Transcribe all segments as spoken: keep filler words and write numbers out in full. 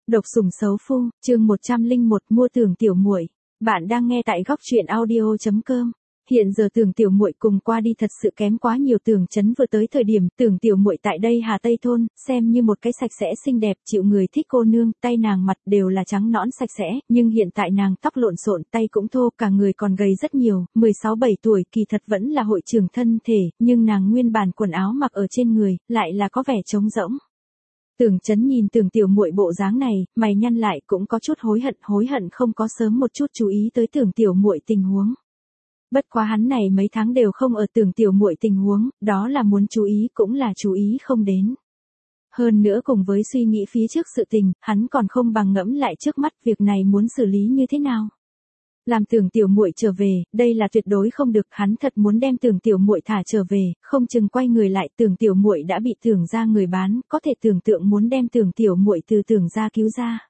Độc sủng xấu phu, chương một trăm lẻ một mua Tưởng Tiểu Muội. Bạn đang nghe tại góc truyện audio chấm com. Hiện giờ Tưởng Tiểu Muội cùng qua đi thật sự kém quá nhiều. Tưởng Chấn vừa tới thời điểm Tưởng Tiểu Muội tại đây Hà Tây thôn, xem như một cái sạch sẽ xinh đẹp, chịu người thích cô nương, tay nàng mặt đều là trắng nõn sạch sẽ, nhưng hiện tại nàng tóc lộn xộn, tay cũng thô, cả người còn gầy rất nhiều, mười sáu bảy tuổi kỳ thật vẫn là hội trưởng thân thể, nhưng nàng nguyên bản quần áo mặc ở trên người, lại là có vẻ trống rỗng. Tưởng Chấn nhìn Tưởng Tiểu Muội bộ dáng này, mày nhăn lại, cũng có chút hối hận, hối hận không có sớm một chút chú ý tới Tưởng Tiểu Muội tình huống. Bất quá hắn này mấy tháng đều không ở Tưởng Tiểu Muội tình huống, đó là muốn chú ý cũng là chú ý không đến. Hơn nữa cùng với suy nghĩ phía trước sự tình, hắn còn không bằng ngẫm lại trước mắt việc này muốn xử lý như thế nào. Làm Tưởng Tiểu Muội trở về, đây là tuyệt đối không được, hắn thật muốn đem Tưởng Tiểu Muội thả trở về, không chừng quay người lại Tưởng Tiểu Muội đã bị Tưởng gia người bán, có thể tưởng tượng muốn đem Tưởng Tiểu Muội từ Tưởng gia cứu ra.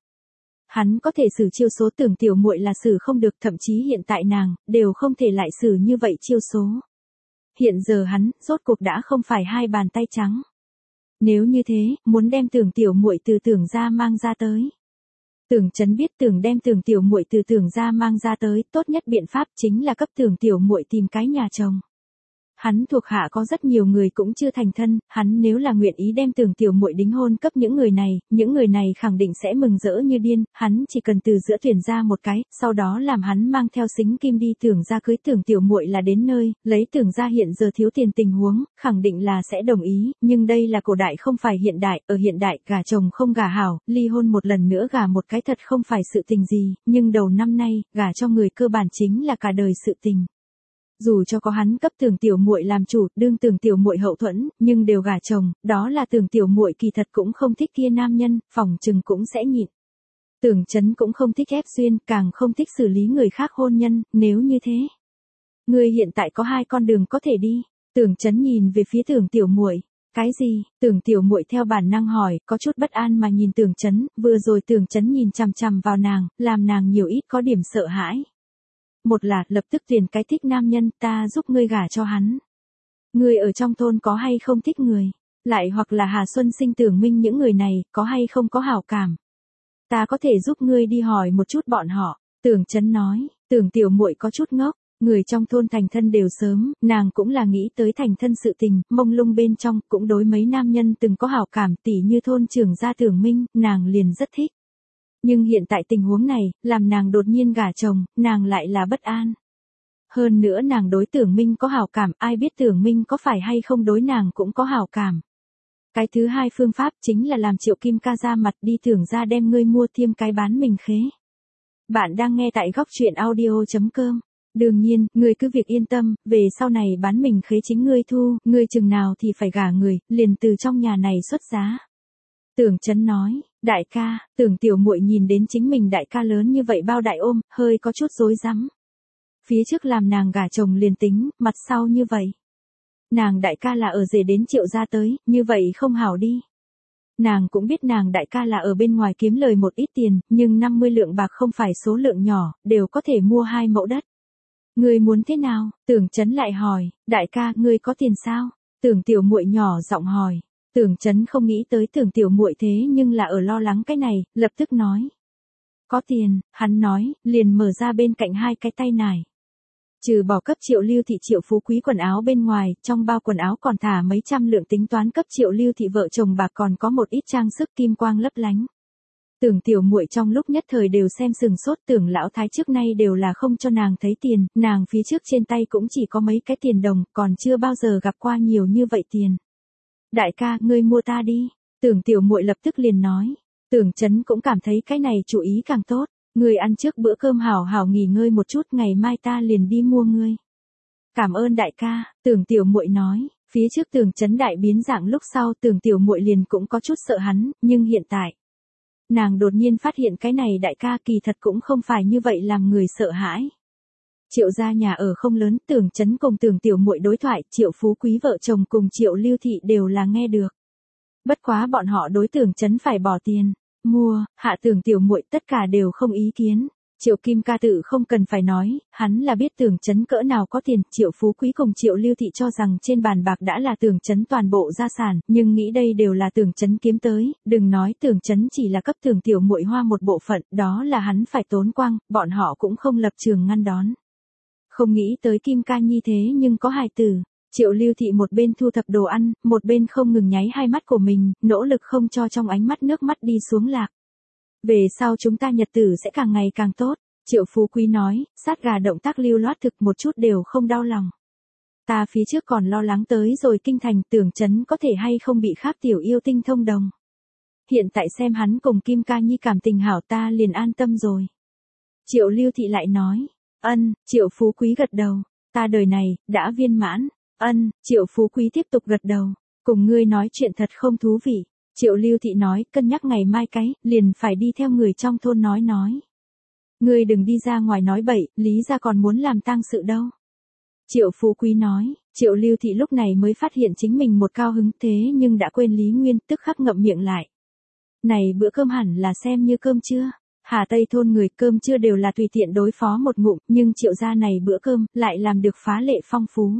Hắn có thể xử chiêu số Tưởng Tiểu Muội là xử không được, thậm chí hiện tại nàng, đều không thể lại xử như vậy chiêu số. Hiện giờ hắn, rốt cuộc đã không phải hai bàn tay trắng. Nếu như thế, muốn đem Tưởng Tiểu Muội từ Tưởng gia mang ra tới. Tưởng Chấn biết Tưởng đem Tưởng Tiểu Muội từ Tưởng gia mang ra tới, tốt nhất biện pháp chính là cấp Tưởng Tiểu Muội tìm cái nhà chồng. Hắn thuộc hạ có rất nhiều người cũng chưa thành thân, hắn nếu là nguyện ý đem Tưởng Tiểu Muội đính hôn cấp những người này, những người này khẳng định sẽ mừng rỡ như điên, hắn chỉ cần từ giữa tuyển ra một cái, sau đó làm hắn mang theo xính kim đi Tưởng gia cưới Tưởng Tiểu Muội là đến nơi, lấy Tưởng gia hiện giờ thiếu tiền tình huống, khẳng định là sẽ đồng ý, nhưng đây là cổ đại không phải hiện đại, ở hiện đại, gả chồng không gả hảo, ly hôn một lần nữa gả một cái thật không phải sự tình gì, nhưng đầu năm nay, gả cho người cơ bản chính là cả đời sự tình. Dù cho có hắn cấp Tưởng Tiểu Muội làm chủ, đương Tưởng Tiểu Muội hậu thuẫn, nhưng đều gả chồng, đó là Tưởng Tiểu Muội kỳ thật cũng không thích kia nam nhân, phòng chừng cũng sẽ nhịn. Tưởng Chấn cũng không thích ép duyên, càng không thích xử lý người khác hôn nhân, nếu như thế. Ngươi hiện tại có hai con đường có thể đi. Tưởng Chấn nhìn về phía Tưởng Tiểu Muội. Cái gì? Tưởng Tiểu Muội theo bản năng hỏi, có chút bất an mà nhìn Tưởng Chấn, vừa rồi Tưởng Chấn nhìn chằm chằm vào nàng, làm nàng nhiều ít có điểm sợ hãi. Một là, lập tức tuyển cái thích nam nhân, ta giúp ngươi gả cho hắn. Ngươi ở trong thôn có hay không thích người? Lại hoặc là Hà Xuân Sinh Tưởng Minh những người này, có hay không có hảo cảm? Ta có thể giúp ngươi đi hỏi một chút bọn họ. Tưởng Chấn nói, Tưởng Tiểu Muội có chút ngốc, người trong thôn thành thân đều sớm, nàng cũng là nghĩ tới thành thân sự tình, mông lung bên trong, cũng đối mấy nam nhân từng có hảo cảm, tỉ như thôn trưởng gia Tưởng Minh, nàng liền rất thích. Nhưng hiện tại tình huống này, làm nàng đột nhiên gả chồng, nàng lại là bất an. Hơn nữa nàng đối Tưởng Minh có hảo cảm, ai biết Tưởng Minh có phải hay không đối nàng cũng có hảo cảm. Cái thứ hai phương pháp chính là làm Triệu Kim ca ra mặt đi Tưởng gia đem ngươi mua thêm cái bán mình khế. Bạn đang nghe tại góc truyện audio chấm com. Đương nhiên, ngươi cứ việc yên tâm, về sau này bán mình khế chính ngươi thu, ngươi chừng nào thì phải gả người, liền từ trong nhà này xuất giá. Tưởng Chấn nói, đại ca, Tưởng Tiểu Muội nhìn đến chính mình đại ca lớn như vậy bao đại ôm, hơi có chút rối rắm. Phía trước làm nàng gả chồng liền tính, mặt sau như vậy. Nàng đại ca là ở rể đến Triệu gia tới, như vậy không hảo đi. Nàng cũng biết nàng đại ca là ở bên ngoài kiếm lời một ít tiền, nhưng năm mươi lượng bạc không phải số lượng nhỏ, đều có thể mua hai mẫu đất. Ngươi muốn thế nào? Tưởng Chấn lại hỏi, đại ca, ngươi có tiền sao? Tưởng Tiểu Muội nhỏ giọng hỏi. Tưởng Chấn không nghĩ tới Tưởng Tiểu Muội thế nhưng là ở lo lắng cái này, lập tức nói. Có tiền, hắn nói, liền mở ra bên cạnh hai cái tay nải. Trừ bỏ cấp Triệu Lưu Thị Triệu Phú Quý quần áo bên ngoài, trong bao quần áo còn thả mấy trăm lượng tính toán cấp Triệu Lưu Thị vợ chồng bạc còn có một ít trang sức kim quang lấp lánh. Tưởng Tiểu Muội trong lúc nhất thời đều xem sừng sốt, Tưởng lão thái trước nay đều là không cho nàng thấy tiền, nàng phía trước trên tay cũng chỉ có mấy cái tiền đồng, còn chưa bao giờ gặp qua nhiều như vậy tiền. Đại ca, ngươi mua ta đi. Tưởng Tiểu Muội lập tức liền nói. Tưởng Chấn cũng cảm thấy cái này chủ ý càng tốt. Ngươi ăn trước bữa cơm hảo hảo nghỉ ngơi một chút, ngày mai ta liền đi mua ngươi. Cảm ơn đại ca, Tưởng Tiểu Muội nói. Phía trước Tưởng Chấn đại biến dạng lúc sau Tưởng Tiểu Muội liền cũng có chút sợ hắn, nhưng hiện tại. Nàng đột nhiên phát hiện cái này đại ca kỳ thật cũng không phải như vậy làm người sợ hãi. Triệu gia nhà ở không lớn, Tưởng Chấn cùng Tưởng Tiểu Muội đối thoại, Triệu Phú Quý vợ chồng cùng Triệu Lưu Thị đều là nghe được. Bất quá bọn họ đối Tưởng Chấn phải bỏ tiền, mua, hạ Tưởng Tiểu Muội tất cả đều không ý kiến. Triệu Kim Ca tự không cần phải nói, hắn là biết Tưởng Chấn cỡ nào có tiền, Triệu Phú Quý cùng Triệu Lưu Thị cho rằng trên bàn bạc đã là Tưởng Chấn toàn bộ gia sản, nhưng nghĩ đây đều là Tưởng Chấn kiếm tới, đừng nói Tưởng Chấn chỉ là cấp Tưởng tiểu muội hoa một bộ phận, đó là hắn phải tốn quang, bọn họ cũng không lập trường ngăn đón. Không nghĩ tới Kim Ca Nhi thế nhưng có hài tử. Triệu Lưu Thị một bên thu thập đồ ăn, một bên không ngừng nháy hai mắt của mình, nỗ lực không cho trong ánh mắt nước mắt đi xuống lạc. Về sau chúng ta nhật tử sẽ càng ngày càng tốt, Triệu Phú Quý nói, sát gà động tác lưu loát thực một chút đều không đau lòng. Ta phía trước còn lo lắng tới rồi kinh thành Tưởng Chấn có thể hay không bị khác tiểu yêu tinh thông đồng. Hiện tại xem hắn cùng Kim Ca Nhi cảm tình hảo ta liền an tâm rồi. Triệu Lưu Thị lại nói, ân, Triệu Phú Quý gật đầu, ta đời này, đã viên mãn, ân, Triệu Phú Quý tiếp tục gật đầu, cùng ngươi nói chuyện thật không thú vị. Triệu Lưu Thị nói, cân nhắc ngày mai cái, liền phải đi theo người trong thôn nói nói. Ngươi đừng đi ra ngoài nói bậy, Lý gia còn muốn làm tang sự đâu. Triệu Phú Quý nói, Triệu Lưu Thị lúc này mới phát hiện chính mình một cao hứng thế nhưng đã quên Lý Nguyên, tức khắc ngậm miệng lại. Này bữa cơm hẳn là xem như cơm trưa. Hà Tây thôn người cơm trưa đều là tùy tiện đối phó một ngụm, nhưng Triệu gia này bữa cơm lại làm được phá lệ phong phú.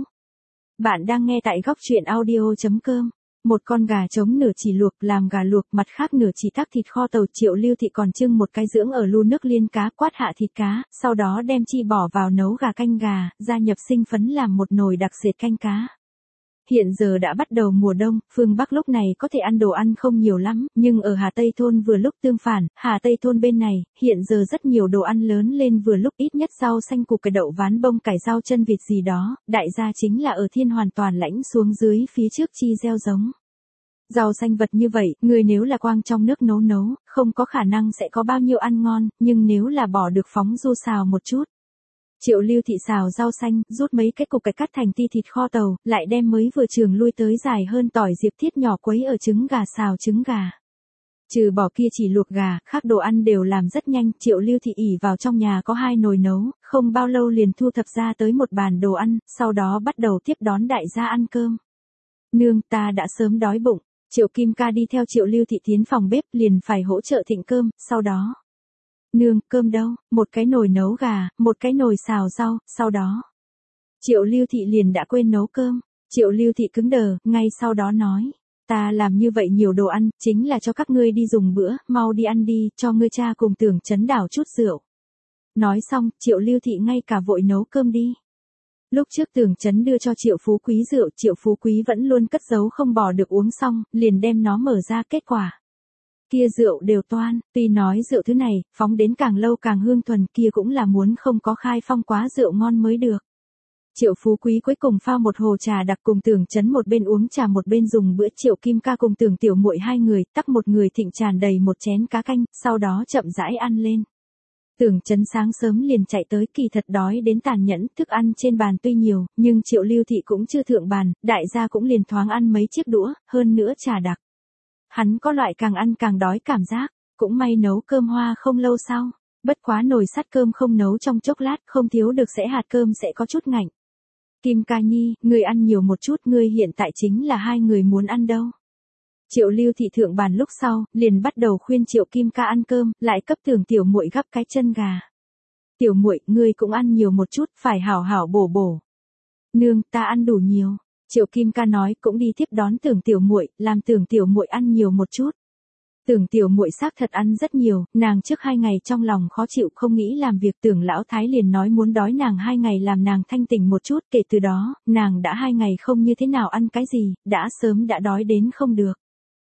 Bạn đang nghe tại góc truyện audio chấm com. Một con gà trống nửa chỉ luộc làm gà luộc, mặt khác nửa chỉ tắc thịt kho tàu. Triệu Lưu Thị còn trưng một cái dưỡng ở lu nước liên cá, quát hạ thịt cá, sau đó đem chi bỏ vào nấu gà canh gà, gia nhập sinh phấn làm một nồi đặc sệt canh cá. Hiện giờ đã bắt đầu mùa đông, phương Bắc lúc này có thể ăn đồ ăn không nhiều lắm, nhưng ở Hà Tây thôn vừa lúc tương phản, Hà Tây thôn bên này, hiện giờ rất nhiều đồ ăn lớn lên vừa lúc, ít nhất rau xanh củ cải đậu ván bông cải rau chân vịt gì đó, đại gia chính là ở thiên hoàn toàn lãnh xuống dưới phía trước chi gieo giống. Rau xanh vật như vậy, người nếu là quang trong nước nấu nấu, không có khả năng sẽ có bao nhiêu ăn ngon, nhưng nếu là bỏ được phóng du xào một chút. Triệu Lưu Thị xào rau xanh, rút mấy cái cục cải cắt thành ti thịt kho tàu, lại đem mới vừa trường lui tới dài hơn tỏi diệp thiết nhỏ quấy ở trứng gà xào trứng gà. Trừ bỏ kia chỉ luộc gà, khác đồ ăn đều làm rất nhanh, Triệu Lưu Thị ỷ vào trong nhà có hai nồi nấu, không bao lâu liền thu thập ra tới một bàn đồ ăn, sau đó bắt đầu tiếp đón đại gia ăn cơm. Nương, ta đã sớm đói bụng. Triệu Kim Ca đi theo Triệu Lưu Thị tiến phòng bếp liền phải hỗ trợ thịnh cơm, sau đó. Nương, cơm đâu, một cái nồi nấu gà, một cái nồi xào rau, sau đó. Triệu Lưu Thị liền đã quên nấu cơm. Triệu Lưu Thị cứng đờ, ngay sau đó nói. Ta làm như vậy nhiều đồ ăn, chính là cho các ngươi đi dùng bữa, mau đi ăn đi, cho ngươi cha cùng Tưởng Chấn đảo chút rượu. Nói xong, Triệu Lưu Thị ngay cả vội nấu cơm đi. Lúc trước Tưởng Chấn đưa cho Triệu Phú Quý rượu, Triệu Phú Quý vẫn luôn cất giấu không bỏ được uống xong, liền đem nó mở ra, kết quả. Kia rượu đều toan, tuy nói rượu thứ này, phóng đến càng lâu càng hương thuần, kia cũng là muốn không có khai phong quá rượu ngon mới được. Triệu Phú Quý cuối cùng pha một hồ trà đặc cùng Tưởng Chấn một bên uống trà một bên dùng bữa. Triệu Kim Ca cùng Tưởng tiểu muội hai người, tắc một người thịnh tràn đầy một chén cá canh, sau đó chậm rãi ăn lên. Tưởng Chấn sáng sớm liền chạy tới, kỳ thật đói đến tàn nhẫn, thức ăn trên bàn tuy nhiều, nhưng Triệu Lưu Thị cũng chưa thượng bàn, đại gia cũng liền thoáng ăn mấy chiếc đũa, hơn nữa trà đặc. Hắn có loại càng ăn càng đói cảm giác, cũng may nấu cơm hoa không lâu sau, bất quá nồi sắt cơm không nấu trong chốc lát, không thiếu được sẽ hạt cơm sẽ có chút ngạnh. Kim Ca Nhi, ngươi ăn nhiều một chút, ngươi hiện tại chính là hai người muốn ăn đâu. Triệu Lưu Thị thượng bàn lúc sau, liền bắt đầu khuyên Triệu Kim Ca ăn cơm, lại cấp Tưởng tiểu muội gắp cái chân gà. Tiểu muội, ngươi cũng ăn nhiều một chút, phải hảo hảo bổ bổ. Nương, ta ăn đủ nhiều. Triệu Kim Ca nói, cũng đi tiếp đón Tưởng tiểu muội, làm Tưởng tiểu muội ăn nhiều một chút. Tưởng tiểu muội xác thật ăn rất nhiều, nàng trước hai ngày trong lòng khó chịu không nghĩ làm việc, Tưởng lão thái liền nói muốn đói nàng hai ngày làm nàng thanh tỉnh một chút, kể từ đó, nàng đã hai ngày không như thế nào ăn cái gì, đã sớm đã đói đến không được.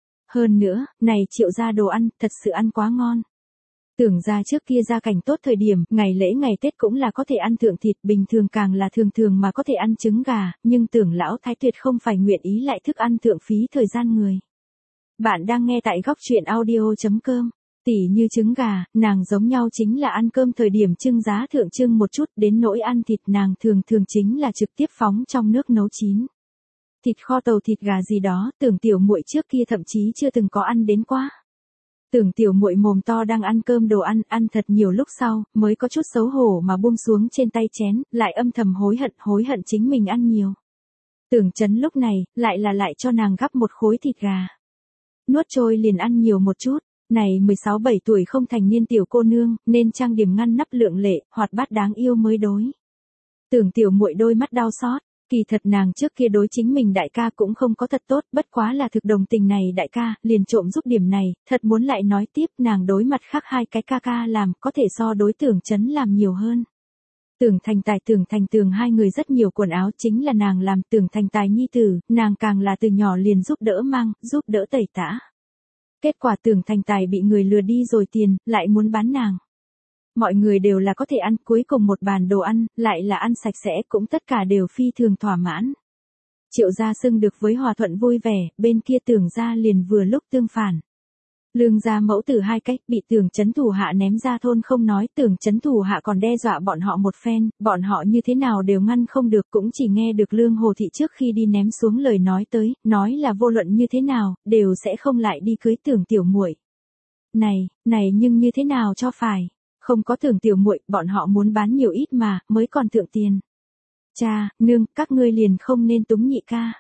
Hơn nữa, này Triệu gia đồ ăn, thật sự ăn quá ngon. Tưởng ra trước kia gia cảnh tốt thời điểm, ngày lễ ngày Tết cũng là có thể ăn thượng thịt, bình thường càng là thường thường mà có thể ăn trứng gà, nhưng Tưởng lão thái tuyệt không phải nguyện ý lại thức ăn thượng phí thời gian người. Bạn đang nghe tại góc truyện audio chấm com. Tỉ như trứng gà, nàng giống nhau chính là ăn cơm thời điểm trưng giá thượng trưng một chút, đến nỗi ăn thịt nàng thường thường chính là trực tiếp phóng trong nước nấu chín. Thịt kho tàu thịt gà gì đó, Tưởng tiểu muội trước kia thậm chí chưa từng có ăn đến quá. Tưởng tiểu muội mồm to đang ăn cơm đồ ăn, ăn thật nhiều lúc sau, mới có chút xấu hổ mà buông xuống trên tay chén, lại âm thầm hối hận, hối hận chính mình ăn nhiều. Tưởng Chấn lúc này, lại là lại cho nàng gắp một khối thịt gà. Nuốt trôi liền ăn nhiều một chút, Này mười sáu bảy tuổi không thành niên tiểu cô nương, nên trang điểm ngăn nắp lượng lệ, hoạt bát đáng yêu mới đối. Tưởng tiểu muội đôi mắt đau xót, kỳ thật nàng trước kia đối chính mình đại ca cũng không có thật tốt, bất quá là thực đồng tình này đại ca, liền trộm giúp điểm này, thật muốn lại nói tiếp nàng đối mặt khác hai cái ca ca làm, có thể so đối Tưởng Chấn làm nhiều hơn. Tưởng Thành Tài Tưởng Thành Tường hai người rất nhiều quần áo chính là nàng làm, Tưởng Thành Tài nhi tử, nàng càng là từ nhỏ liền giúp đỡ mang, giúp đỡ tẩy tã. Kết quả Tưởng Thành Tài bị người lừa đi rồi tiền, lại muốn bán nàng. Mọi người đều là có thể ăn, cuối cùng một bàn đồ ăn, lại là ăn sạch sẽ, cũng tất cả đều phi thường thỏa mãn. Triệu gia xưng được với hòa thuận vui vẻ, bên kia Tưởng gia liền vừa lúc tương phản. Lương gia mẫu tử hai cách, bị Tưởng Chấn thủ hạ ném ra thôn không nói, Tưởng Chấn thủ hạ còn đe dọa bọn họ một phen, bọn họ như thế nào đều ngăn không được, cũng chỉ nghe được Lương Hồ Thị trước khi đi ném xuống lời nói tới, nói là vô luận như thế nào, đều sẽ không lại đi cưới Tưởng tiểu muội. Này, này nhưng như thế nào cho phải, không có Tưởng tiểu muội, bọn họ muốn bán nhiều ít mà, mới còn thượng tiền. Cha, nương, các ngươi liền không nên túng nhị ca.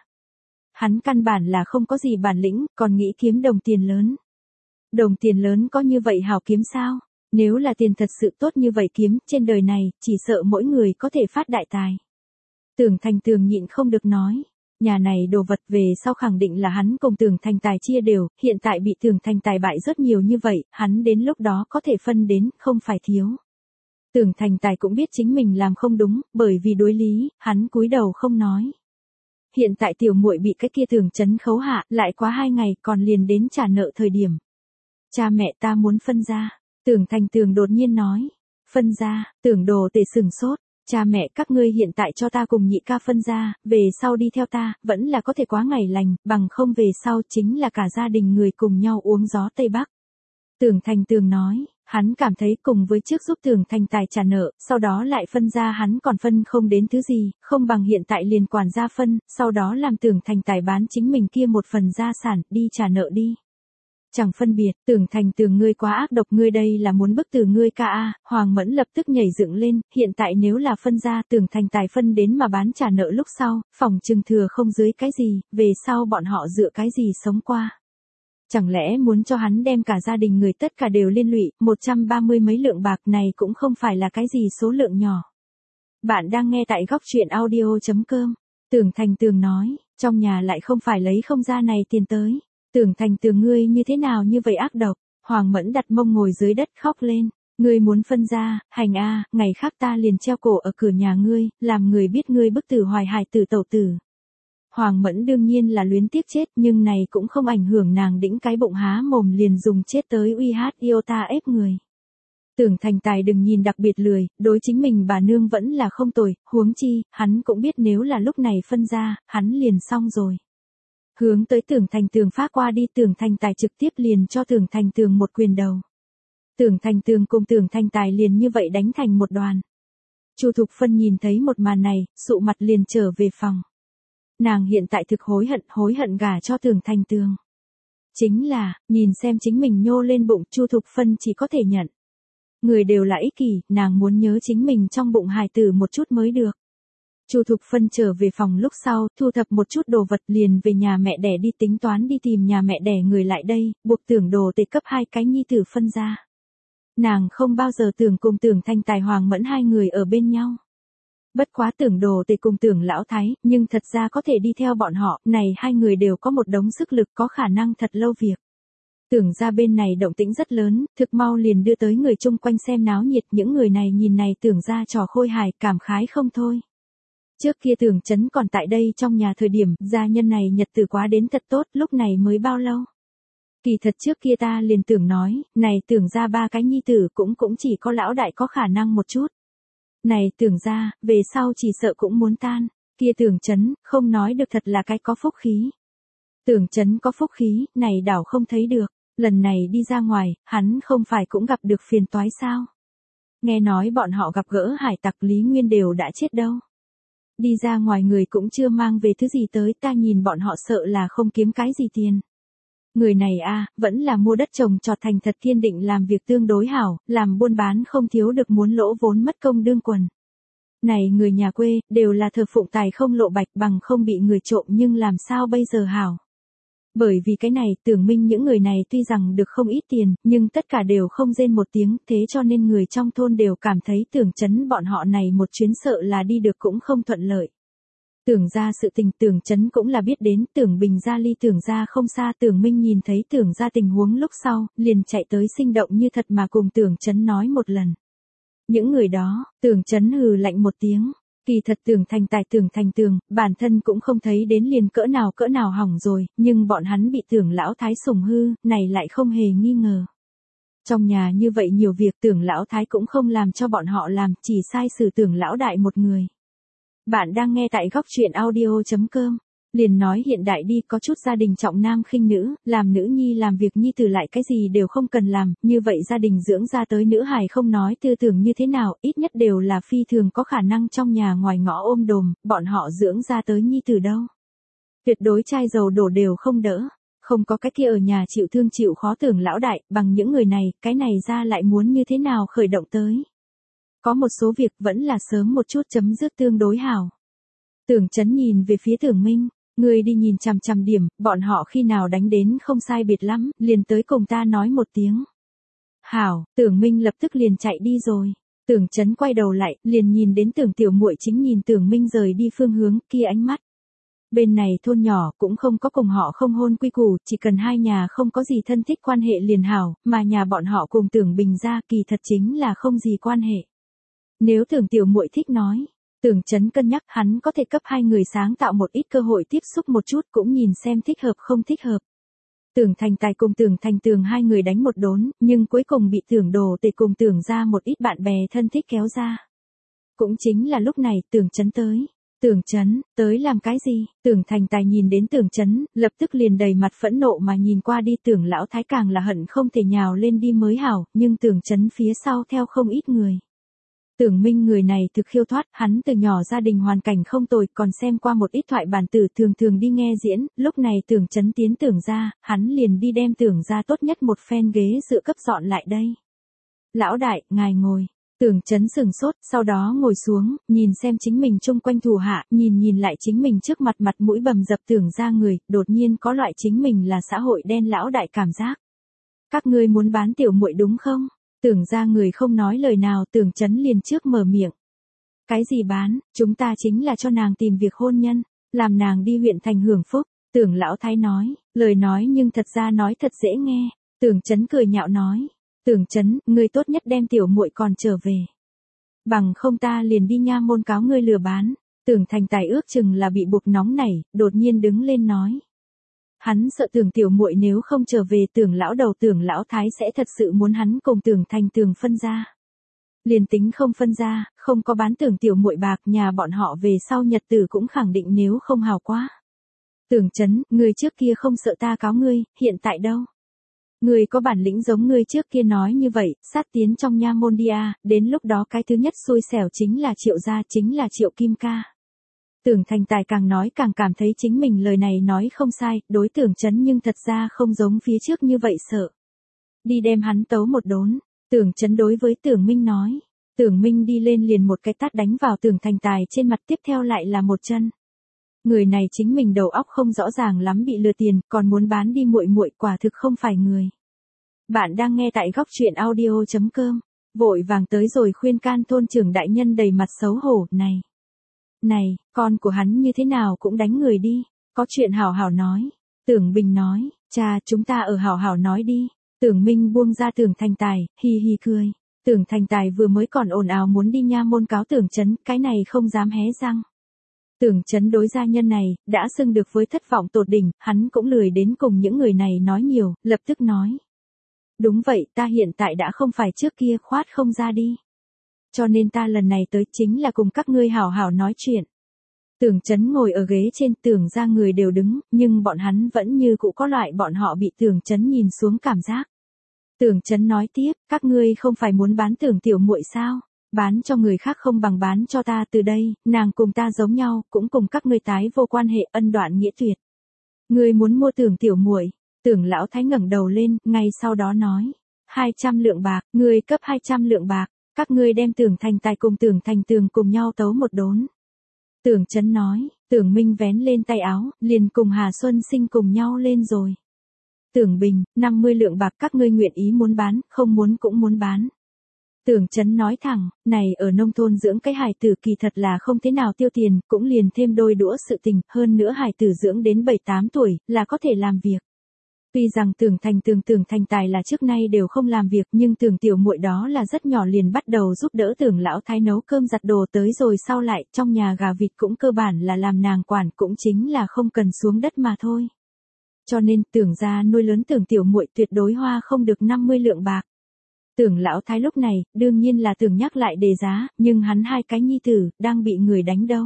Hắn căn bản là không có gì bản lĩnh, còn nghĩ kiếm đồng tiền lớn. Đồng tiền lớn có như vậy hảo kiếm sao? Nếu là tiền thật sự tốt như vậy kiếm, trên đời này, chỉ sợ mỗi người có thể phát đại tài. Tưởng Thành Tường nhịn không được nói. Nhà này đồ vật về sau khẳng định là hắn cùng Tưởng Thành Tài chia đều, hiện tại bị Tưởng Thành Tài bại rất nhiều như vậy, hắn đến lúc đó có thể phân đến, không phải thiếu. Tưởng Thành Tài cũng biết chính mình làm không đúng, bởi vì đối lý, hắn cúi đầu không nói. Hiện tại tiểu muội bị cái kia Tưởng Chấn khấu hạ, lại quá hai ngày còn liền đến trả nợ thời điểm. Cha mẹ ta muốn phân ra, Tưởng Thành Tường đột nhiên nói. Phân ra, Tưởng Đồ Tể sừng sốt, cha mẹ các ngươi hiện tại cho ta cùng nhị ca phân ra, về sau đi theo ta, vẫn là có thể quá ngày lành, bằng không về sau chính là cả gia đình người cùng nhau uống gió Tây Bắc. Tưởng Thành Tường nói, hắn cảm thấy cùng với trước giúp Tưởng Thành Tài trả nợ, sau đó lại phân ra hắn còn phân không đến thứ gì, không bằng hiện tại liền quản gia phân, sau đó làm Tưởng Thành Tài bán chính mình kia một phần gia sản, đi trả nợ đi. Chẳng phân biệt, Tưởng Thành Tường ngươi quá ác độc, ngươi đây là muốn bức từ ngươi ca a. Hoàng Mẫn lập tức nhảy dựng lên, hiện tại nếu là phân ra Tưởng Thành Tài phân đến mà bán trả nợ lúc sau, phòng trừng thừa không dưới cái gì, về sau bọn họ dựa cái gì sống qua. Chẳng lẽ muốn cho hắn đem cả gia đình người tất cả đều liên lụy, một trăm ba mươi mấy lượng bạc này cũng không phải là cái gì số lượng nhỏ. Bạn đang nghe tại góc truyện audio chấm com. Tưởng Thành Tường nói, trong nhà lại không phải lấy không ra này tiền tới. Tưởng Thành Tường ngươi như thế nào như vậy ác độc, Hoàng Mẫn đặt mông ngồi dưới đất khóc lên, ngươi muốn phân ra, hành a, ngày khác ta liền treo cổ ở cửa nhà ngươi, làm người biết ngươi bức tử hoài hài tử tẩu tử. Hoàng Mẫn đương nhiên là luyến tiếc chết, nhưng này cũng không ảnh hưởng nàng đĩnh cái bụng há mồm liền dùng chết tới uy hát yêu ta ép người. Tưởng Thành Tài đừng nhìn đặc biệt lười, đối chính mình bà nương vẫn là không tồi, huống chi, hắn cũng biết nếu là lúc này phân ra, hắn liền xong rồi. Hướng tới Tưởng Thành Tường phát qua đi, Tưởng Thành Tài trực tiếp liền cho Tưởng Thành Tường một quyền đầu. Tưởng Thành Tường cùng Tưởng Thành Tài liền như vậy đánh thành một đoàn. Chu Thục Phân nhìn thấy một màn này, sụ mặt liền trở về phòng. Nàng hiện tại thực hối hận, hối hận gả cho Tưởng Thành Tường. Chính là, nhìn xem chính mình nhô lên bụng, Chu Thục Phân chỉ có thể nhận. Người đều là ích kỷ, nàng muốn nhớ chính mình trong bụng hài tử một chút mới được. Chu Thục Phân trở về phòng lúc sau, thu thập một chút đồ vật liền về nhà mẹ đẻ đi, tính toán đi tìm nhà mẹ đẻ người lại đây, buộc Tưởng Đồ Tể cấp hai cái nhi tử phân ra. Nàng không bao giờ tưởng cùng Tưởng Thành Tài Hoàng Mẫn hai người ở bên nhau. Bất quá Tưởng Đồ Tể cùng Tưởng Lão Thái, nhưng thật ra có thể đi theo bọn họ, này hai người đều có một đống sức lực, có khả năng thật lâu việc. Tưởng ra bên này động tĩnh rất lớn, thực mau liền đưa tới người chung quanh xem náo nhiệt, những người này nhìn này Tưởng ra trò khôi hài, cảm khái không thôi. Trước kia Tưởng Chấn còn tại đây trong nhà thời điểm, gia nhân này nhật tử quá đến thật tốt, lúc này mới bao lâu. Kỳ thật trước kia ta liền tưởng nói, này Tưởng ra ba cái nhi tử cũng cũng chỉ có lão đại có khả năng một chút. Này Tưởng ra, về sau chỉ sợ cũng muốn tan, kia Tưởng Chấn, không nói được thật là cái có phúc khí. Tưởng Chấn có phúc khí, này đảo không thấy được, lần này đi ra ngoài, hắn không phải cũng gặp được phiền toái sao. Nghe nói bọn họ gặp gỡ hải tặc Lý Nguyên đều đã chết đâu. Đi ra ngoài người cũng chưa mang về thứ gì tới, ta nhìn bọn họ sợ là không kiếm cái gì tiền. Người này a vẫn là mua đất trồng trọt thành thật kiên định làm việc tương đối hảo, làm buôn bán không thiếu được muốn lỗ vốn mất công đương quần. Này người nhà quê, đều là thờ phụng tài không lộ bạch bằng không bị người trộm nhưng làm sao bây giờ hảo. Bởi vì cái này, Tưởng Minh những người này tuy rằng được không ít tiền, nhưng tất cả đều không rên một tiếng, thế cho nên người trong thôn đều cảm thấy Tưởng Chấn bọn họ này một chuyến sợ là đi được cũng không thuận lợi. Tưởng ra sự tình Tưởng Chấn cũng là biết đến, Tưởng Bình ra ly Tưởng ra không xa, Tưởng Minh nhìn thấy Tưởng ra tình huống lúc sau, liền chạy tới sinh động như thật mà cùng Tưởng Chấn nói một lần. Những người đó, Tưởng Chấn hừ lạnh một tiếng. Kỳ thật Tưởng Thành Tài Tưởng Thành Tường, bản thân cũng không thấy đến liền cỡ nào cỡ nào hỏng rồi, nhưng bọn hắn bị Tưởng Lão Thái sủng hư, này lại không hề nghi ngờ. Trong nhà như vậy nhiều việc Tưởng Lão Thái cũng không làm cho bọn họ làm, chỉ sai xử Tưởng Lão Đại một người. Bạn đang nghe tại góc truyện audio chấm com. Liền nói hiện đại đi, có chút gia đình trọng nam khinh nữ, làm nữ nhi làm việc nhi tử lại cái gì đều không cần làm, như vậy gia đình dưỡng ra tới nữ hài không nói tư tưởng như thế nào, ít nhất đều là phi thường có khả năng trong nhà ngoài ngõ ôm đồm, bọn họ dưỡng ra tới nhi tử đâu. Tuyệt đối chai dầu đổ đều không đỡ, không có cái kia ở nhà chịu thương chịu khó Tưởng Lão Đại, bằng những người này, cái này ra lại muốn như thế nào khởi động tới. Có một số việc vẫn là sớm một chút chấm dứt tương đối hảo. Tưởng Chấn nhìn về phía Tưởng Minh. Ngươi đi nhìn chằm chằm điểm, bọn họ khi nào đánh đến không sai biệt lắm, liền tới cùng ta nói một tiếng. Hảo, Tưởng Minh lập tức liền chạy đi rồi. Tưởng Chấn quay đầu lại, liền nhìn đến Tưởng Tiểu Muội chính nhìn Tưởng Minh rời đi phương hướng kia ánh mắt. Bên này thôn nhỏ cũng không có cùng họ không hôn quy củ, chỉ cần hai nhà không có gì thân thích quan hệ liền hảo, mà nhà bọn họ cùng Tưởng Bình ra kỳ thật chính là không gì quan hệ. Nếu Tưởng Tiểu Muội thích nói. Tưởng Chấn cân nhắc hắn có thể cấp hai người sáng tạo một ít cơ hội tiếp xúc một chút cũng nhìn xem thích hợp không thích hợp. Tưởng Thành Tài cùng Tưởng Thành Tường hai người đánh một đốn, nhưng cuối cùng bị Tưởng Đồ Tề cùng Tưởng ra một ít bạn bè thân thích kéo ra. Cũng chính là lúc này Tưởng Chấn tới. Tưởng Chấn, tới làm cái gì? Tưởng Thành Tài nhìn đến Tưởng Chấn, lập tức liền đầy mặt phẫn nộ mà nhìn qua đi Tưởng Lão Thái càng là hận không thể nhào lên đi mới hảo, nhưng Tưởng Chấn phía sau theo không ít người. Tưởng Minh người này thực khiêu thoát, hắn từ nhỏ gia đình hoàn cảnh không tồi, còn xem qua một ít thoại bản tử thường thường đi nghe diễn, lúc này Tưởng Chấn tiến Tưởng ra, hắn liền đi đem Tưởng ra tốt nhất một phen ghế dựa cấp dọn lại đây. Lão Đại, ngài ngồi. Tưởng Chấn sừng sốt, sau đó ngồi xuống, nhìn xem chính mình chung quanh thủ hạ, nhìn nhìn lại chính mình trước mặt mặt mũi bầm dập Tưởng ra người, đột nhiên có loại chính mình là xã hội đen Lão Đại cảm giác. Các ngươi muốn bán Tiểu Muội đúng không? Tưởng ra người không nói lời nào, Tưởng Chấn liền trước mở miệng. Cái gì bán, chúng ta chính là cho nàng tìm việc hôn nhân, làm nàng đi huyện thành hưởng phúc. Tưởng Lão Thái nói, lời nói nhưng thật ra nói thật dễ nghe. Tưởng Chấn cười nhạo nói, Tưởng Chấn, ngươi tốt nhất đem Tiểu Muội còn trở về. Bằng không ta liền đi nha môn cáo ngươi lừa bán. Tưởng Thành Tài ước chừng là bị buộc nóng nảy, đột nhiên đứng lên nói. Hắn sợ Tưởng Tiểu Muội nếu không trở về Tưởng lão đầu Tưởng Lão Thái sẽ thật sự muốn hắn cùng Tưởng Thành Tường phân ra. Liền tính không phân ra, không có bán Tưởng Tiểu Muội bạc, nhà bọn họ về sau nhật tử cũng khẳng định nếu không hào quá. Tưởng Chấn, người trước kia không sợ ta cáo ngươi, hiện tại đâu? Ngươi có bản lĩnh giống ngươi trước kia nói như vậy, sát tiến trong nha môn đi à, đến lúc đó cái thứ nhất xui xẻo chính là Triệu gia, chính là Triệu Kim ca. Tưởng Thành Tài càng nói càng cảm thấy chính mình lời này nói không sai, đối Tưởng Chấn nhưng thật ra không giống phía trước như vậy sợ. Đi đem hắn tấu một đốn, Tưởng Chấn đối với Tưởng Minh nói. Tưởng Minh đi lên liền một cái tát đánh vào Tưởng Thành Tài trên mặt, tiếp theo lại là một chân. Người này chính mình đầu óc không rõ ràng lắm bị lừa tiền, còn muốn bán đi muội muội, quả thực không phải người. Bạn đang nghe tại góc truyện audio chấm com, vội vàng tới rồi khuyên can thôn trưởng đại nhân đầy mặt xấu hổ, này. Này, con của hắn như thế nào cũng đánh người đi, có chuyện hảo hảo nói. Tưởng Bình nói, cha chúng ta ở hảo hảo nói đi. Tưởng Minh buông ra Tưởng Thành Tài, hi hi cười. Tưởng Thành Tài vừa mới còn ồn ào muốn đi nha môn cáo Tưởng Chấn, cái này không dám hé răng. Tưởng Chấn đối gia nhân này, đã xưng được với thất vọng tột đỉnh, hắn cũng lười đến cùng những người này nói nhiều, lập tức nói. Đúng vậy, ta hiện tại đã không phải trước kia khoát không ra đi. Cho nên ta lần này tới chính là cùng các ngươi hảo hảo nói chuyện. Tưởng Chấn ngồi ở ghế trên, Tưởng ra người đều đứng, nhưng bọn hắn vẫn như cũ có loại bọn họ bị Tưởng Chấn nhìn xuống cảm giác. Tưởng Chấn nói tiếp, các ngươi không phải muốn bán Tưởng Tiểu Muội sao? Bán cho người khác không bằng bán cho ta, từ đây, nàng cùng ta giống nhau, cũng cùng các ngươi tái vô quan hệ, ân đoạn nghĩa tuyệt. Ngươi muốn mua Tưởng Tiểu Muội? Tưởng Lão Thái ngẩng đầu lên, ngay sau đó nói, hai trăm lượng bạc, ngươi cấp hai trăm lượng bạc, các ngươi đem Tưởng Thành Tài cùng Tưởng Thành Tường cùng nhau tấu một đốn. Tưởng Chấn nói, Tưởng Minh vén lên tay áo, liền cùng Hà Xuân Sinh cùng nhau lên rồi. Tưởng Bình, năm mươi lượng bạc các ngươi nguyện ý muốn bán, không muốn cũng muốn bán. Tưởng Chấn nói thẳng, này ở nông thôn dưỡng cái hài tử kỳ thật là không thế nào tiêu tiền, cũng liền thêm đôi đũa sự tình, hơn nữa hài tử dưỡng đến bảy tám tuổi, là có thể làm việc. Tuy rằng Tưởng Thành Tường Tưởng Thành Tài là trước nay đều không làm việc, nhưng Tưởng tiểu muội đó là rất nhỏ liền bắt đầu giúp đỡ Tưởng lão thái nấu cơm giặt đồ tới rồi sau lại, trong nhà gà vịt cũng cơ bản là làm nàng quản, cũng chính là không cần xuống đất mà thôi. Cho nên Tưởng gia nuôi lớn Tưởng tiểu muội tuyệt đối hoa không được năm mươi lượng bạc. Tưởng lão thái lúc này, đương nhiên là Tưởng nhắc lại đề giá, nhưng hắn hai cái nhi tử, đang bị người đánh đâu.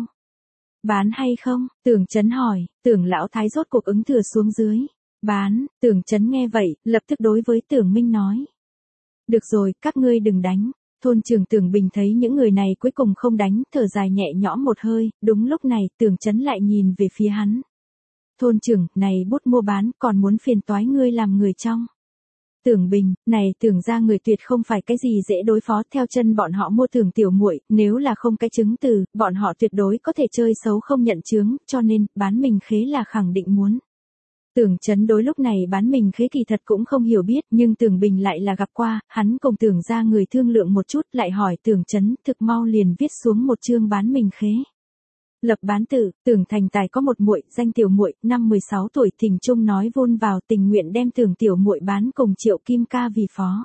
Bán hay không? Tưởng Chấn hỏi, Tưởng lão thái rốt cuộc ứng thừa xuống dưới. Bán, Tưởng Chấn nghe vậy, lập tức đối với Tưởng Minh nói. Được rồi, các ngươi đừng đánh. Thôn trưởng Tưởng Bình thấy những người này cuối cùng không đánh, thở dài nhẹ nhõm một hơi, đúng lúc này, Tưởng Chấn lại nhìn về phía hắn. Thôn trưởng, này bút mua bán, còn muốn phiền toái ngươi làm người trong. Tưởng Bình, này Tưởng ra người tuyệt không phải cái gì dễ đối phó, theo chân bọn họ mua Tưởng tiểu muội, nếu là không cái chứng từ, bọn họ tuyệt đối có thể chơi xấu không nhận chướng, cho nên, bán mình khế là khẳng định muốn. Tưởng Chấn đối lúc này bán mình khế kỳ thật cũng không hiểu biết, nhưng Tưởng Bình lại là gặp qua, hắn cùng Tưởng ra người thương lượng một chút, lại hỏi Tưởng Chấn, thực mau liền viết xuống một chương bán mình khế. Lập bán tử, Tưởng Thành Tài có một muội, danh tiểu muội, năm mười sáu tuổi, Thình Trung nói vun vào tình nguyện đem Tưởng tiểu muội bán cùng Triệu Kim Ca vì phó.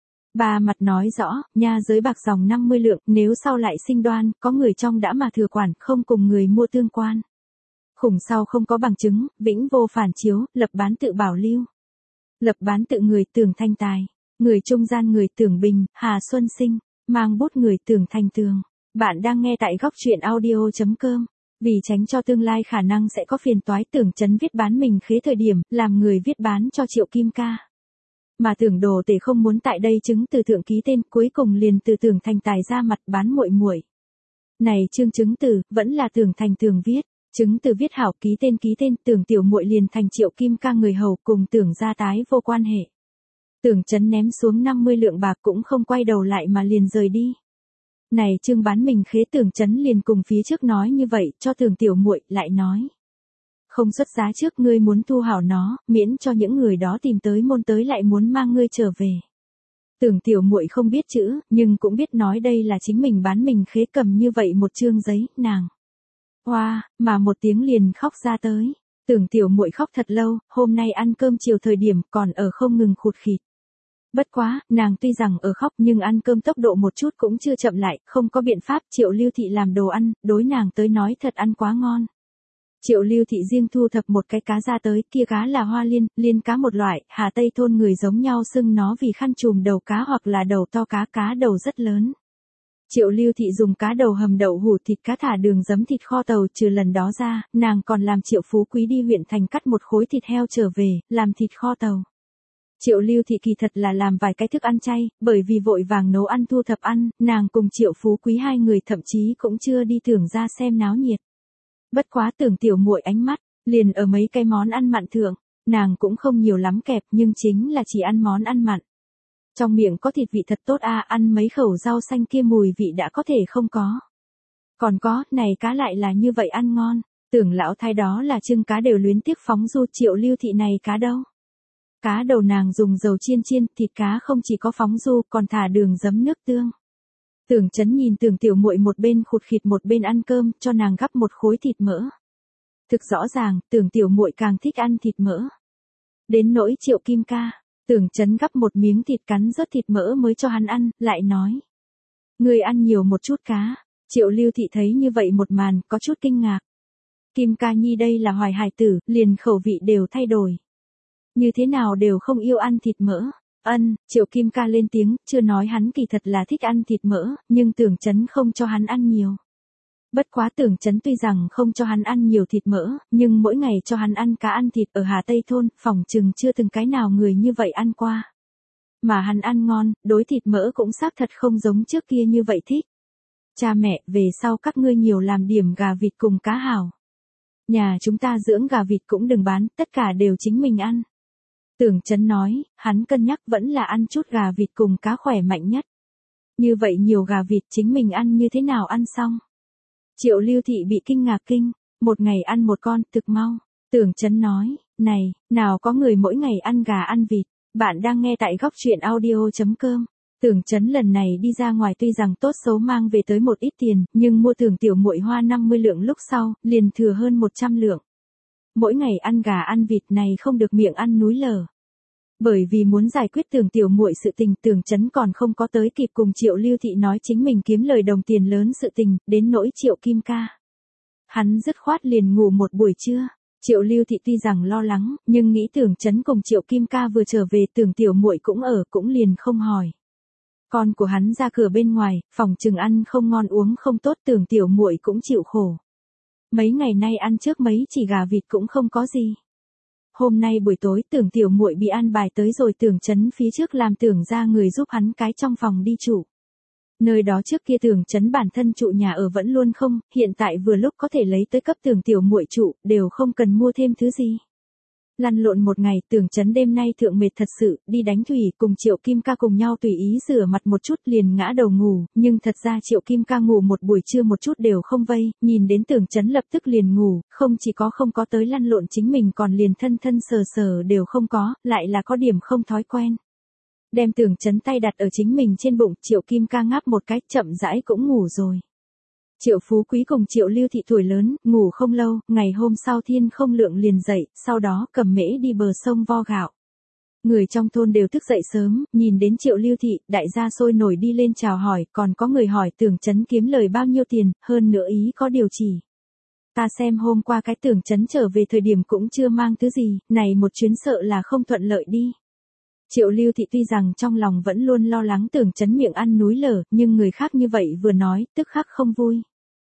Bà mặt nói rõ, nha giới bạc dòng năm mươi lượng, nếu sau lại sinh đoan, có người trong đã mà thừa quản, không cùng người mua tương quan. Khủng sau không có bằng chứng, vĩnh vô phản chiếu, lập bán tự bảo lưu. Lập bán tự người Tưởng Thành Tài, người trung gian người Tưởng Bình, Hà Xuân Sinh, mang bút người Tưởng Thành Tường. Bạn đang nghe tại góc truyện audio chấm com. Vì tránh cho tương lai khả năng sẽ có phiền toái, Tưởng Chấn viết bán mình khế thời điểm, làm người viết bán cho Triệu Kim Ca. Mà Tưởng Đồ Tể không muốn tại đây chứng từ thượng ký tên, cuối cùng liền từ Tưởng Thành Tài ra mặt bán muội muội. Này chương chứng từ, vẫn là Tưởng Thành Tường viết. Chứng từ viết hảo ký tên ký tên, Tưởng tiểu muội liền thành Triệu Kim Ca người hầu, cùng Tưởng gia tái vô quan hệ. Tưởng Chấn ném xuống năm mươi lượng bạc cũng không quay đầu lại mà liền rời đi. Này chương bán mình khế Tưởng Chấn liền cùng phía trước nói như vậy, cho Tưởng tiểu muội, lại nói. Không xuất giá trước ngươi muốn thu hảo nó, miễn cho những người đó tìm tới môn tới lại muốn mang ngươi trở về. Tưởng tiểu muội không biết chữ, nhưng cũng biết nói đây là chính mình bán mình khế, cầm như vậy một chương giấy, nàng. Hoa, wow, mà một tiếng liền khóc ra tới. Tưởng tiểu muội khóc thật lâu, hôm nay ăn cơm chiều thời điểm còn ở không ngừng khụt khịt. Bất quá, nàng tuy rằng ở khóc nhưng ăn cơm tốc độ một chút cũng chưa chậm lại, không có biện pháp, Triệu Lưu Thị làm đồ ăn, đối nàng tới nói thật ăn quá ngon. Triệu Lưu Thị riêng thu thập một cái cá ra tới, kia cá là hoa liên, liên cá một loại, Hà Tây thôn người giống nhau xưng nó vì khăn trùm đầu cá hoặc là đầu to cá, cá đầu rất lớn. Triệu Lưu Thị dùng cá đầu hầm đậu hủ, thịt cá thả đường giấm, thịt kho tàu, trừ lần đó ra, nàng còn làm Triệu Phú Quý đi huyện thành cắt một khối thịt heo trở về, làm thịt kho tàu. Triệu Lưu Thị kỳ thật là làm vài cái thức ăn chay, bởi vì vội vàng nấu ăn thu thập ăn, nàng cùng Triệu Phú Quý hai người thậm chí cũng chưa đi Tưởng ra xem náo nhiệt. Bất quá Tưởng tiểu muội ánh mắt, liền ở mấy cái món ăn mặn thượng, nàng cũng không nhiều lắm kẹp, nhưng chính là chỉ ăn món ăn mặn. Trong miệng có thịt vị thật tốt a, à, ăn mấy khẩu rau xanh kia mùi vị đã có thể không có. Còn có, này cá lại là như vậy ăn ngon, Tưởng lão thái đó là trưng cá đều luyến tiếc phóng du, Triệu Lưu Thị này cá đâu. Cá đầu nàng dùng dầu chiên chiên, thịt cá không chỉ có phóng du, còn thả đường giấm nước tương. Tưởng Chấn nhìn Tưởng tiểu muội một bên khụt khịt một bên ăn cơm, cho nàng gắp một khối thịt mỡ. Thực rõ ràng, Tưởng tiểu muội càng thích ăn thịt mỡ. Đến nỗi Triệu Kim Ca, Tưởng Chấn gắp một miếng thịt cắn rớt thịt mỡ mới cho hắn ăn, lại nói. Người ăn nhiều một chút cá. Triệu Lưu Thị thấy như vậy một màn, có chút kinh ngạc. Kim Ca nhi đây là hoài hài tử, liền khẩu vị đều thay đổi. Như thế nào đều không yêu ăn thịt mỡ. Ân, Triệu Kim Ca lên tiếng, chưa nói hắn kỳ thật là thích ăn thịt mỡ, nhưng Tưởng Chấn không cho hắn ăn nhiều. Bất quá Tưởng Chấn tuy rằng không cho hắn ăn nhiều thịt mỡ, nhưng mỗi ngày cho hắn ăn cá ăn thịt ở Hà Tây thôn, phỏng chừng chưa từng cái nào người như vậy ăn qua. Mà hắn ăn ngon, đối thịt mỡ cũng xác thật không giống trước kia như vậy thích. Cha mẹ, về sau các ngươi nhiều làm điểm gà vịt cùng cá hảo. Nhà chúng ta dưỡng gà vịt cũng đừng bán, tất cả đều chính mình ăn. Tưởng Chấn nói, hắn cân nhắc vẫn là ăn chút gà vịt cùng cá khỏe mạnh nhất. Như vậy nhiều gà vịt chính mình ăn như thế nào ăn xong. Triệu Lưu Thị bị kinh ngạc kinh, một ngày ăn một con, thực mau. Tưởng Chấn nói, này, nào có người mỗi ngày ăn gà ăn vịt, bạn đang nghe tại góc truyện audio.com. Tưởng Chấn lần này đi ra ngoài tuy rằng tốt xấu mang về tới một ít tiền, nhưng mua Tưởng tiểu muội hoa năm mươi lượng lúc sau, liền thừa hơn một trăm lượng. Mỗi ngày ăn gà ăn vịt này không được miệng ăn núi lở. Bởi vì muốn giải quyết Tưởng tiểu muội sự tình, Tưởng Chấn còn không có tới kịp cùng Triệu Lưu Thị nói chính mình kiếm lời đồng tiền lớn sự tình, đến nỗi Triệu Kim Ca. Hắn dứt khoát liền ngủ một buổi trưa. Triệu Lưu Thị tuy rằng lo lắng, nhưng nghĩ Tưởng Chấn cùng Triệu Kim Ca vừa trở về, Tưởng tiểu muội cũng ở, cũng liền không hỏi. Con của hắn ra cửa bên ngoài, phòng chừng ăn không ngon uống không tốt, Tưởng tiểu muội cũng chịu khổ. Mấy ngày nay ăn trước mấy chỉ gà vịt cũng không có gì. Hôm nay buổi tối Tưởng tiểu muội bị an bài tới rồi Tưởng Chấn phía trước làm Tưởng ra người giúp hắn cái trong phòng đi trụ. Nơi đó trước kia Tưởng Chấn bản thân trụ nhà ở vẫn luôn không, hiện tại vừa lúc có thể lấy tới cấp Tưởng tiểu muội trụ, đều không cần mua thêm thứ gì. Lăn lộn một ngày, Tưởng Chấn đêm nay thượng mệt thật sự, đi đánh thủy, cùng Triệu Kim Ca cùng nhau tùy ý rửa mặt một chút liền ngã đầu ngủ, nhưng thật ra Triệu Kim Ca ngủ một buổi trưa một chút đều không vây, nhìn đến Tưởng Chấn lập tức liền ngủ, không chỉ có không có tới lăn lộn chính mình còn liền thân thân sờ sờ đều không có, lại là có điểm không thói quen. Đem Tưởng Chấn tay đặt ở chính mình trên bụng, Triệu Kim Ca ngáp một cái, chậm rãi cũng ngủ rồi. Triệu Phú Quý cùng Triệu Lưu Thị tuổi lớn, ngủ không lâu, ngày hôm sau thiên không lượng liền dậy, sau đó cầm mễ đi bờ sông vo gạo. Người trong thôn đều thức dậy sớm, nhìn đến Triệu Lưu Thị, đại gia sôi nổi đi lên chào hỏi, còn có người hỏi Tưởng Chấn kiếm lời bao nhiêu tiền, hơn nữa ý có điều chỉ. Ta xem hôm qua cái Tưởng Chấn trở về thời điểm cũng chưa mang thứ gì, này một chuyến sợ là không thuận lợi đi. Triệu Lưu Thị tuy rằng trong lòng vẫn luôn lo lắng Tưởng Chấn miệng ăn núi lở, nhưng người khác như vậy vừa nói, tức khắc không vui.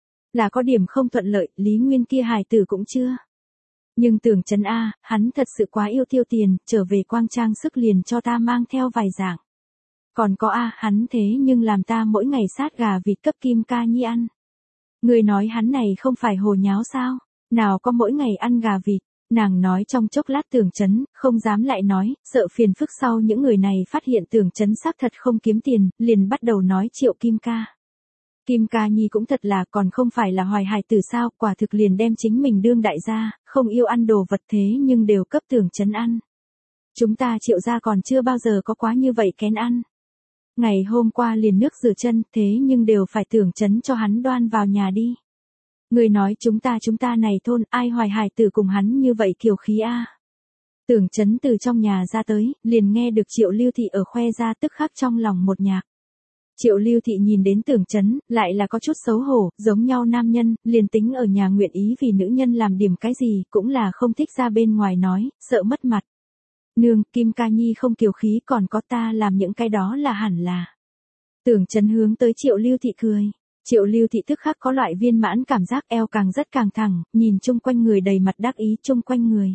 Là có điểm không thuận lợi, Lý Nguyên kia hài tử cũng chưa. Nhưng Tưởng Chấn a, hắn thật sự quá yêu tiêu tiền, trở về quang trang sức liền cho ta mang theo vài dạng. Còn có a, hắn thế nhưng làm ta mỗi ngày sát gà vịt cấp Kim Ca nhi ăn. Người nói hắn này không phải hồ nháo sao, nào có mỗi ngày ăn gà vịt. Nàng nói trong chốc lát Tưởng Chấn, không dám lại nói, sợ phiền phức sau những người này phát hiện Tưởng Chấn xác thật không kiếm tiền, liền bắt đầu nói Triệu Kim Ca. Kim Ca nhi cũng thật là còn không phải là hoài hài tử sao, quả thực liền đem chính mình đương đại gia, không yêu ăn đồ vật thế nhưng đều cấp Tưởng Chấn ăn. Chúng ta Triệu gia còn chưa bao giờ có quá như vậy kén ăn. Ngày hôm qua liền nước rửa chân thế nhưng đều phải Tưởng Chấn cho hắn đoan vào nhà đi. Người nói chúng ta chúng ta này thôn ai hoài hài tử cùng hắn như vậy kiều khí a. Tưởng Chấn từ trong nhà ra tới, liền nghe được Triệu Lưu Thị ở khoe ra tức khắc trong lòng một nhạc. Triệu Lưu Thị nhìn đến Tưởng Chấn, lại là có chút xấu hổ, giống nhau nam nhân, liền tính ở nhà nguyện ý vì nữ nhân làm điểm cái gì, cũng là không thích ra bên ngoài nói, sợ mất mặt. Nương, Kim Ca nhi không kiều khí còn có ta làm những cái đó là hẳn là. Tưởng Chấn hướng tới Triệu Lưu Thị cười. Triệu Lưu Thị tức khắc có loại viên mãn cảm giác eo càng rất càng thẳng, nhìn chung quanh người đầy mặt đắc ý chung quanh người.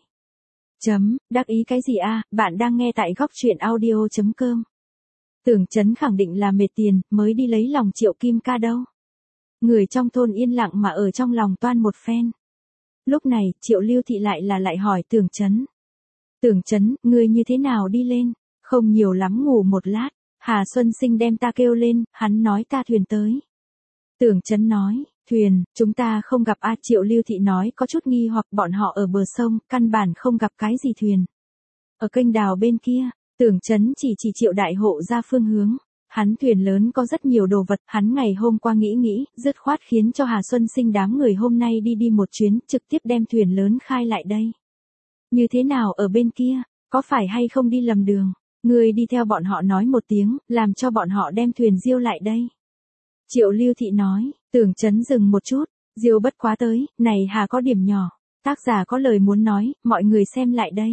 Chấm, đắc ý cái gì a, bạn đang nghe tại góc truyện audio.com. Tưởng Chấn khẳng định là mệt tiền, mới đi lấy lòng Triệu Kim Ca đâu. Người trong thôn yên lặng mà ở trong lòng toan một phen. Lúc này, Triệu Lưu Thị lại là lại hỏi Tưởng Chấn. Tưởng Chấn, người như thế nào đi lên? Không nhiều lắm ngủ một lát, Hà Xuân Sinh đem ta kêu lên, hắn nói ta thuyền tới. Tưởng Chấn nói, thuyền, chúng ta không gặp a. Triệu Lưu Thị nói có chút nghi hoặc bọn họ ở bờ sông, căn bản không gặp cái gì thuyền. Ở kênh đào bên kia, Tưởng Chấn chỉ chỉ Triệu đại hộ ra phương hướng. Hắn thuyền lớn có rất nhiều đồ vật, hắn ngày hôm qua nghĩ nghĩ, dứt khoát khiến cho Hà Xuân Sinh đám người hôm nay đi đi một chuyến, trực tiếp đem thuyền lớn khai lại đây. Như thế nào ở bên kia, có phải hay không đi lầm đường, người đi theo bọn họ nói một tiếng, làm cho bọn họ đem thuyền diêu lại đây. Triệu Lưu Thị nói, Tưởng Chấn dừng một chút, diêu bất quá tới, này hà có điểm nhỏ, tác giả có lời muốn nói, mọi người xem lại đây.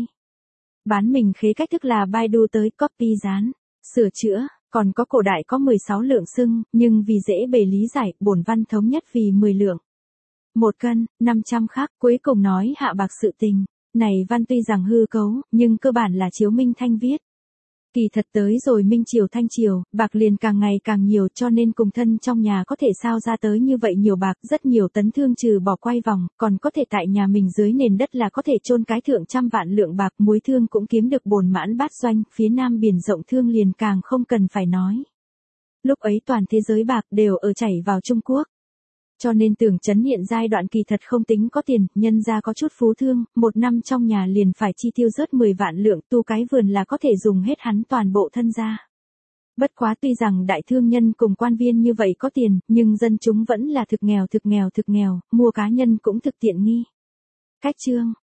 Bán mình khế cách thức là Baidu tới copy dán, sửa chữa, còn có cổ đại có mười sáu lượng xưng, nhưng vì dễ bề lý giải, bổn văn thống nhất vì mười lượng. Một cân, năm trăm khác, cuối cùng nói hạ bạc sự tình, này văn tuy rằng hư cấu, nhưng cơ bản là chiếu Minh Thanh viết. Kỳ thật tới rồi Minh Triều Thanh Triều, bạc liền càng ngày càng nhiều cho nên cùng thân trong nhà có thể sao ra tới như vậy nhiều bạc, rất nhiều tấn thương trừ bỏ quay vòng, còn có thể tại nhà mình dưới nền đất là có thể chôn cái thượng trăm vạn lượng bạc, muối thương cũng kiếm được bồn mãn bát doanh, phía nam biển rộng thương liền càng không cần phải nói. Lúc ấy toàn thế giới bạc đều ở chảy vào Trung Quốc. Cho nên Tưởng Chấn hiện giai đoạn kỳ thật không tính có tiền, nhân ra có chút phú thương, một năm trong nhà liền phải chi tiêu rớt mười vạn lượng, tu cái vườn là có thể dùng hết hắn toàn bộ thân gia. Bất quá tuy rằng đại thương nhân cùng quan viên như vậy có tiền, nhưng dân chúng vẫn là thực nghèo thực nghèo thực nghèo, mua cá nhân cũng thực tiện nghi. Cách chương